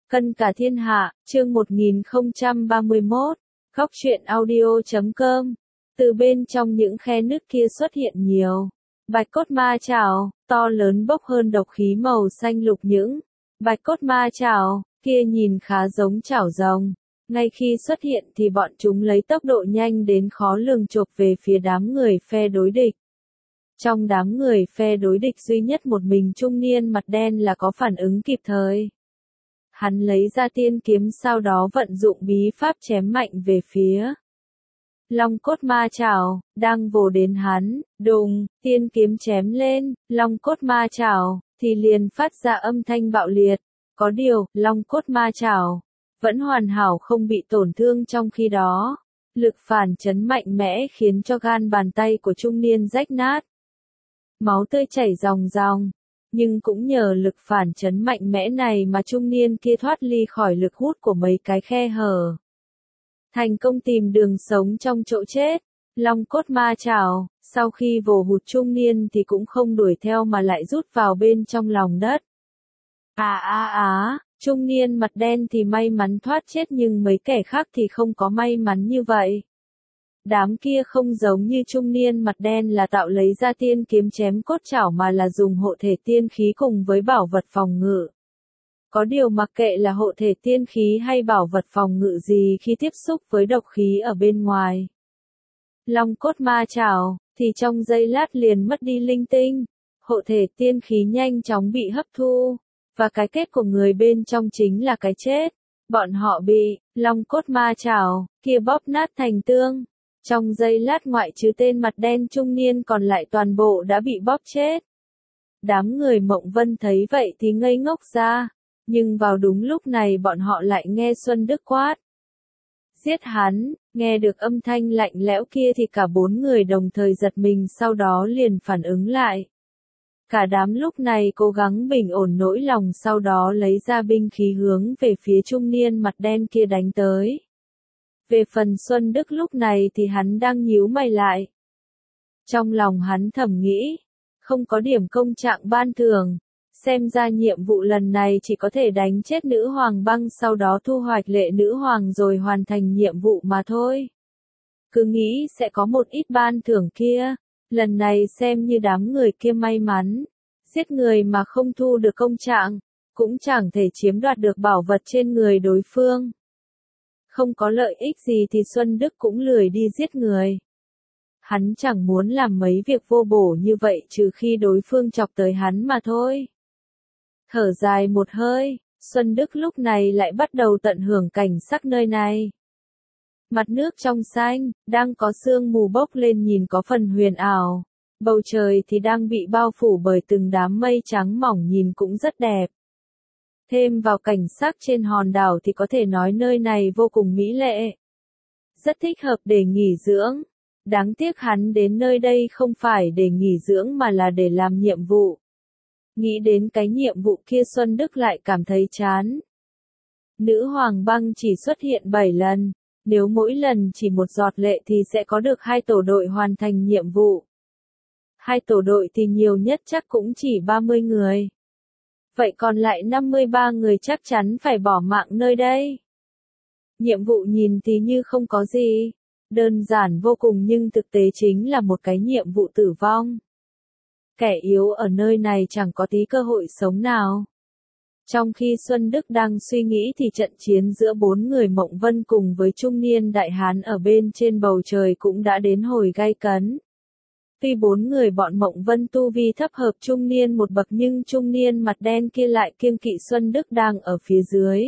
Cân cả thiên hạ, chương 1031, Góc truyện audio.com. Từ bên trong những khe nứt kia xuất hiện nhiều bạch cốt ma chảo, to lớn bốc hơn độc khí màu xanh lục. Những bạch cốt ma chảo kia nhìn khá giống chảo rồng. Ngay khi xuất hiện thì bọn chúng lấy tốc độ nhanh đến khó lường chộp về phía đám người phe đối địch. Trong đám người phe đối địch duy nhất một mình trung niên mặt đen là có phản ứng kịp thời. Hắn lấy ra tiên kiếm, sau đó vận dụng bí pháp chém mạnh về phía long cốt ma chảo đang vồ đến hắn. Đùng, tiên kiếm chém lên long cốt ma chảo thì liền phát ra âm thanh bạo liệt. Có điều, long cốt ma chảo vẫn hoàn hảo không bị tổn thương, trong khi đó lực phản chấn mạnh mẽ khiến cho gan bàn tay của trung niên rách nát. Máu tươi chảy ròng ròng. Nhưng cũng nhờ lực phản chấn mạnh mẽ này mà trung niên kia thoát ly khỏi lực hút của mấy cái khe hở. Thành công tìm đường sống trong chỗ chết. Long cốt ma chảo, sau khi vồ hụt trung niên thì cũng không đuổi theo mà lại rút vào bên trong lòng đất. Trung niên mặt đen thì may mắn thoát chết, nhưng mấy kẻ khác thì không có may mắn như vậy. Đám kia không giống như trung niên mặt đen là tạo lấy ra tiên kiếm chém cốt chảo, mà là dùng hộ thể tiên khí cùng với bảo vật phòng ngự. Có điều mặc kệ là hộ thể tiên khí hay bảo vật phòng ngự gì, khi tiếp xúc với độc khí ở bên ngoài long cốt ma chảo thì trong giây lát liền mất đi linh tinh. Hộ thể tiên khí nhanh chóng bị hấp thu, và cái kết của người bên trong chính là cái chết. Bọn họ bị long cốt ma chảo kia bóp nát thành tương. Trong giây lát ngoại trừ tên mặt đen trung niên còn lại toàn bộ đã bị bóp chết. Đám người Mộng Vân thấy vậy thì ngây ngốc ra. Nhưng vào đúng lúc này bọn họ lại nghe Xuân Đức quát: giết hắn! Nghe được âm thanh lạnh lẽo kia thì cả bốn người đồng thời giật mình, sau đó liền phản ứng lại. Cả đám lúc này cố gắng bình ổn nỗi lòng, sau đó lấy ra binh khí hướng về phía trung niên mặt đen kia đánh tới. Về phần Xuân Đức lúc này thì hắn đang nhíu mày lại. Trong lòng hắn thầm nghĩ, không có điểm công trạng ban thưởng, xem ra nhiệm vụ lần này chỉ có thể đánh chết nữ hoàng băng, sau đó thu hoạch lệ nữ hoàng rồi hoàn thành nhiệm vụ mà thôi. Cứ nghĩ sẽ có một ít ban thưởng kia, lần này xem như đám người kia may mắn, giết người mà không thu được công trạng, cũng chẳng thể chiếm đoạt được bảo vật trên người đối phương. Không có lợi ích gì thì Xuân Đức cũng lười đi giết người. Hắn chẳng muốn làm mấy việc vô bổ như vậy trừ khi đối phương chọc tới hắn mà thôi. Thở dài một hơi, Xuân Đức lúc này lại bắt đầu tận hưởng cảnh sắc nơi này. Mặt nước trong xanh, đang có sương mù bốc lên nhìn có phần huyền ảo. Bầu trời thì đang bị bao phủ bởi từng đám mây trắng mỏng nhìn cũng rất đẹp. Thêm vào cảnh sắc trên hòn đảo thì có thể nói nơi này vô cùng mỹ lệ. Rất thích hợp để nghỉ dưỡng. Đáng tiếc hắn đến nơi đây không phải để nghỉ dưỡng mà là để làm nhiệm vụ. Nghĩ đến cái nhiệm vụ kia Xuân Đức lại cảm thấy chán. Nữ hoàng băng chỉ xuất hiện 7 lần. Nếu mỗi lần chỉ một giọt lệ thì sẽ có được 2 tổ đội hoàn thành nhiệm vụ. 2 tổ đội thì nhiều nhất chắc cũng chỉ 30 người. Vậy còn lại 53 người chắc chắn phải bỏ mạng nơi đây. Nhiệm vụ nhìn thì như không có gì, đơn giản vô cùng, nhưng thực tế chính là một cái nhiệm vụ tử vong. Kẻ yếu ở nơi này chẳng có tí cơ hội sống nào. Trong khi Xuân Đức đang suy nghĩ thì trận chiến giữa 4 người Mộng Vân cùng với trung niên đại hán ở bên trên bầu trời cũng đã đến hồi gay cấn. Tuy 4 người bọn Mộng Vân tu vi thấp hợp trung niên một bậc, nhưng trung niên mặt đen kia lại kiêng kỵ Xuân Đức đang ở phía dưới.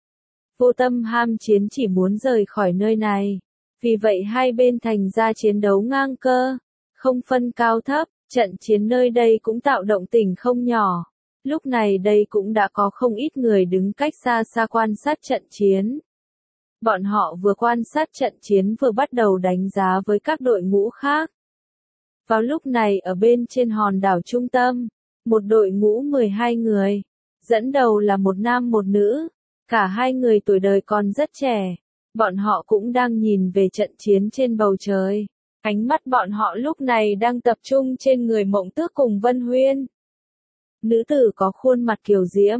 Vô tâm ham chiến, chỉ muốn rời khỏi nơi này. Vì vậy hai bên thành ra chiến đấu ngang cơ, không phân cao thấp. Trận chiến nơi đây cũng tạo động tĩnh không nhỏ. Lúc này đây cũng đã có không ít người đứng cách xa xa quan sát trận chiến. Bọn họ vừa quan sát trận chiến vừa bắt đầu đánh giá với các đội ngũ khác. Vào lúc này ở bên trên hòn đảo trung tâm, một đội ngũ 12 người, dẫn đầu là một nam một nữ, cả hai người tuổi đời còn rất trẻ. Bọn họ cũng đang nhìn về trận chiến trên bầu trời. Ánh mắt bọn họ lúc này đang tập trung trên người Mộng Tước cùng Vân Huyên. Nữ tử có khuôn mặt kiều diễm,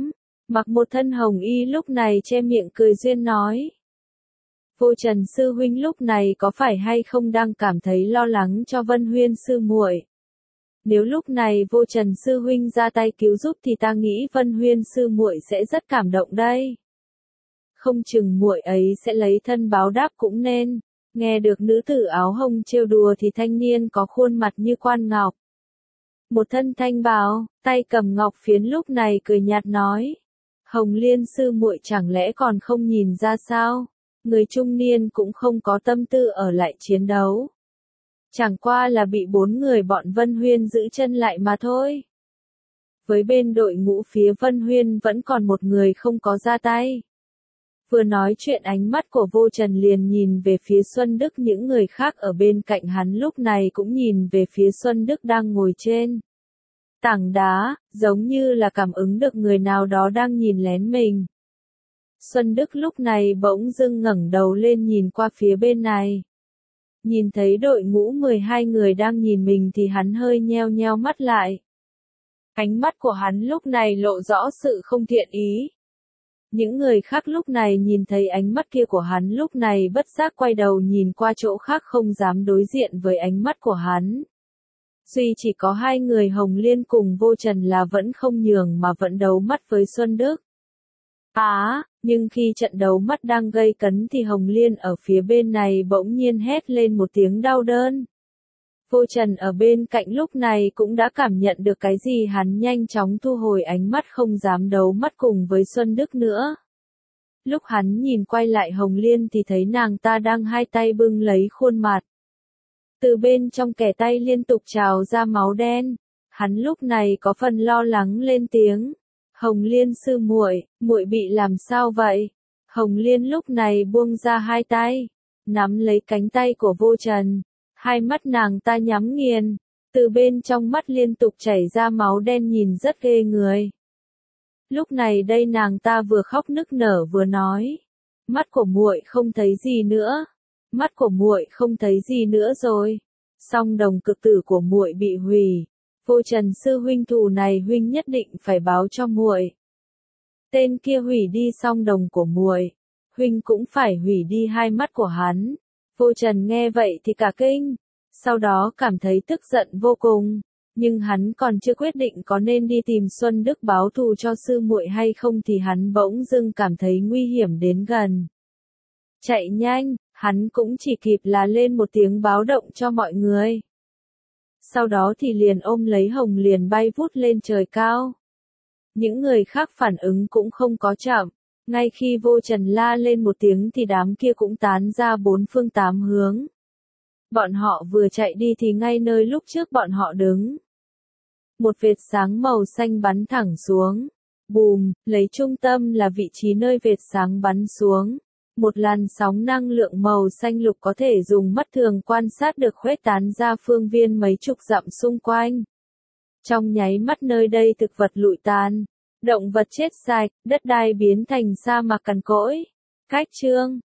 Mặc một thân hồng y lúc này che miệng cười duyên nói. Vô Trần sư huynh lúc này có phải hay không đang cảm thấy lo lắng cho Vân Huyên sư muội? Nếu lúc này Vô Trần sư huynh ra tay cứu giúp thì ta nghĩ Vân Huyên sư muội sẽ rất cảm động đây. Không chừng muội ấy sẽ lấy thân báo đáp cũng nên. Nghe được nữ tử áo hồng trêu đùa thì thanh niên có khuôn mặt như quan ngọc. Một thân thanh bào, tay cầm ngọc phiến lúc này cười nhạt nói. Hồng Liên sư muội chẳng lẽ còn không nhìn ra sao? Người trung niên cũng không có tâm tư ở lại chiến đấu. Chẳng qua là bị 4 người bọn Vân Huyên giữ chân lại mà thôi. Với bên đội ngũ phía Vân Huyên vẫn còn một người không có ra tay. Vừa nói chuyện ánh mắt của Vô Trần liền nhìn về phía Xuân Đức, những người khác ở bên cạnh hắn lúc này cũng nhìn về phía Xuân Đức đang ngồi trên tảng đá, giống như là cảm ứng được người nào đó đang nhìn lén mình. Xuân Đức lúc này bỗng dưng ngẩng đầu lên nhìn qua phía bên này. Nhìn thấy đội ngũ 12 người đang nhìn mình thì hắn hơi nheo nheo mắt lại. Ánh mắt của hắn lúc này lộ rõ sự không thiện ý. Những người khác lúc này nhìn thấy ánh mắt kia của hắn lúc này bất giác quay đầu nhìn qua chỗ khác không dám đối diện với ánh mắt của hắn. Duy chỉ có 2 người Hồng Liên cùng Vô Trần là vẫn không nhường mà vẫn đấu mắt với Xuân Đức. Nhưng khi trận đấu mắt đang gây cấn thì Hồng Liên ở phía bên này bỗng nhiên hét lên một tiếng đau đớn. Vô Trần ở bên cạnh lúc này cũng đã cảm nhận được cái gì, hắn nhanh chóng thu hồi ánh mắt không dám đấu mắt cùng với Xuân Đức nữa. Lúc hắn nhìn quay lại Hồng Liên thì thấy nàng ta đang hai tay bưng lấy khuôn mặt. Từ bên trong kẻ tay liên tục trào ra máu đen. Hắn lúc này có phần lo lắng lên tiếng. Hồng Liên sư muội, muội bị làm sao vậy? Hồng Liên lúc này buông ra hai tay, nắm lấy cánh tay của Vô Trần. Hai mắt nàng ta nhắm nghiền, từ bên trong mắt liên tục chảy ra máu đen nhìn rất ghê người. Lúc này đây nàng ta vừa khóc nức nở vừa nói, mắt của muội không thấy gì nữa, mắt của muội không thấy gì nữa rồi. Song đồng cực tử của muội bị hủy, Vô Trần sư huynh thù này huynh nhất định phải báo cho muội. Tên kia hủy đi song đồng của muội, huynh cũng phải hủy đi hai mắt của hắn. Vô Trần nghe vậy thì cả kinh, sau đó cảm thấy tức giận vô cùng, nhưng hắn còn chưa quyết định có nên đi tìm Xuân Đức báo thù cho sư muội hay không thì hắn bỗng dưng cảm thấy nguy hiểm đến gần. Chạy nhanh, hắn cũng chỉ kịp là lên một tiếng báo động cho mọi người. Sau đó thì liền ôm lấy Hồng liền bay vút lên trời cao. Những người khác phản ứng cũng không có chậm. Ngay khi Vô Trần la lên một tiếng thì đám kia cũng tán ra 4 phương 8 hướng. Bọn họ vừa chạy đi thì ngay nơi lúc trước bọn họ đứng. Một vệt sáng màu xanh bắn thẳng xuống. Bùm, lấy trung tâm là vị trí nơi vệt sáng bắn xuống. Một làn sóng năng lượng màu xanh lục có thể dùng mắt thường quan sát được khuếch tán ra phương viên mấy chục dặm xung quanh. Trong nháy mắt nơi đây thực vật lụi tàn. Động vật chết sạch, đất đai biến thành sa mạc cằn cỗi. Cách chương